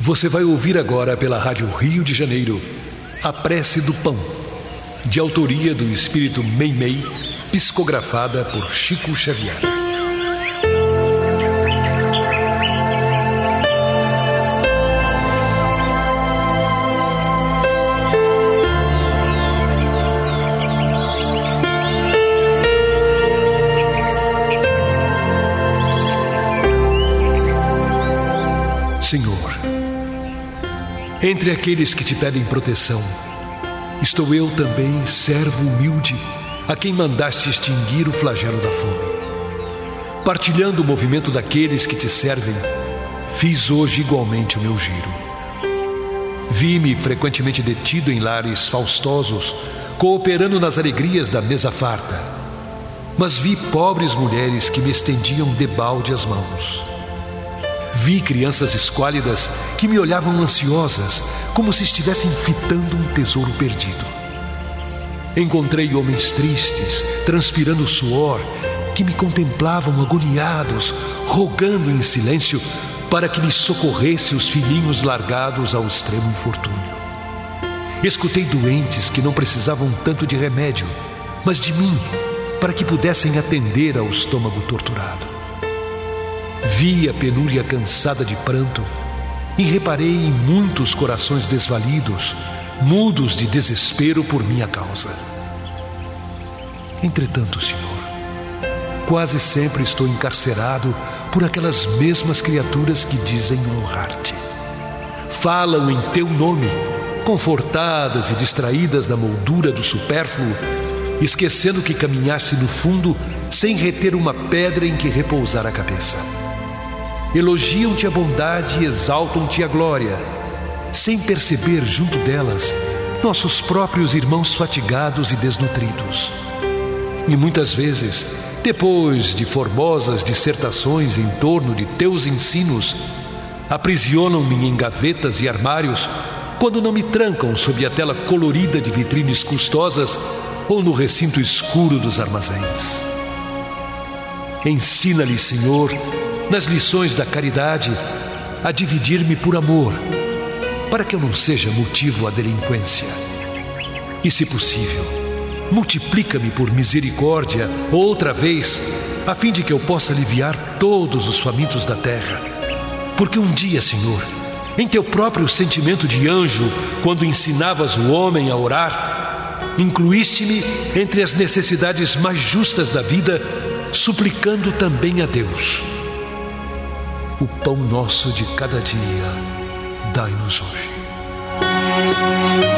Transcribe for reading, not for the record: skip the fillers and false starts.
Você vai ouvir agora pela Rádio Rio de Janeiro A Prece do Pão, de autoria do espírito Meimei, psicografada por Chico Xavier. Senhor, entre aqueles que te pedem proteção, estou eu também, servo humilde, a quem mandaste extinguir o flagelo da fome. Partilhando o movimento daqueles que te servem, fiz hoje igualmente o meu giro. Vi-me frequentemente detido em lares faustosos, cooperando nas alegrias da mesa farta, mas vi pobres mulheres que me estendiam debalde as mãos. Vi crianças esquálidas que me olhavam ansiosas, como se estivessem fitando um tesouro perdido. Encontrei homens tristes, transpirando suor, que me contemplavam agoniados, rogando em silêncio para que lhes socorresse os filhinhos largados ao extremo infortúnio. Escutei doentes que não precisavam tanto de remédio, mas de mim, para que pudessem atender ao estômago torturado. Vi a penúria cansada de pranto e reparei em muitos corações desvalidos, mudos de desespero por minha causa. Entretanto, Senhor, quase sempre estou encarcerado por aquelas mesmas criaturas que dizem honrar-te. Falam em teu nome, confortadas e distraídas na moldura do supérfluo, esquecendo que caminhaste no fundo sem reter uma pedra em que repousar a cabeça. Elogiam-te a bondade e exaltam-te a glória, sem perceber junto delas nossos próprios irmãos fatigados e desnutridos. E muitas vezes, depois de formosas dissertações em torno de teus ensinos, aprisionam-me em gavetas e armários quando não me trancam sob a tela colorida de vitrines custosas ou no recinto escuro dos armazéns. Ensina-lhes, Senhor, nas lições da caridade, a dividir-me por amor, para que eu não seja motivo à delinquência. E, se possível, multiplica-me por misericórdia outra vez, a fim de que eu possa aliviar todos os famintos da terra. Porque um dia, Senhor, em teu próprio sentimento de anjo, quando ensinavas o homem a orar, incluíste-me entre as necessidades mais justas da vida, suplicando também a Deus: o pão nosso de cada dia, dai-nos hoje.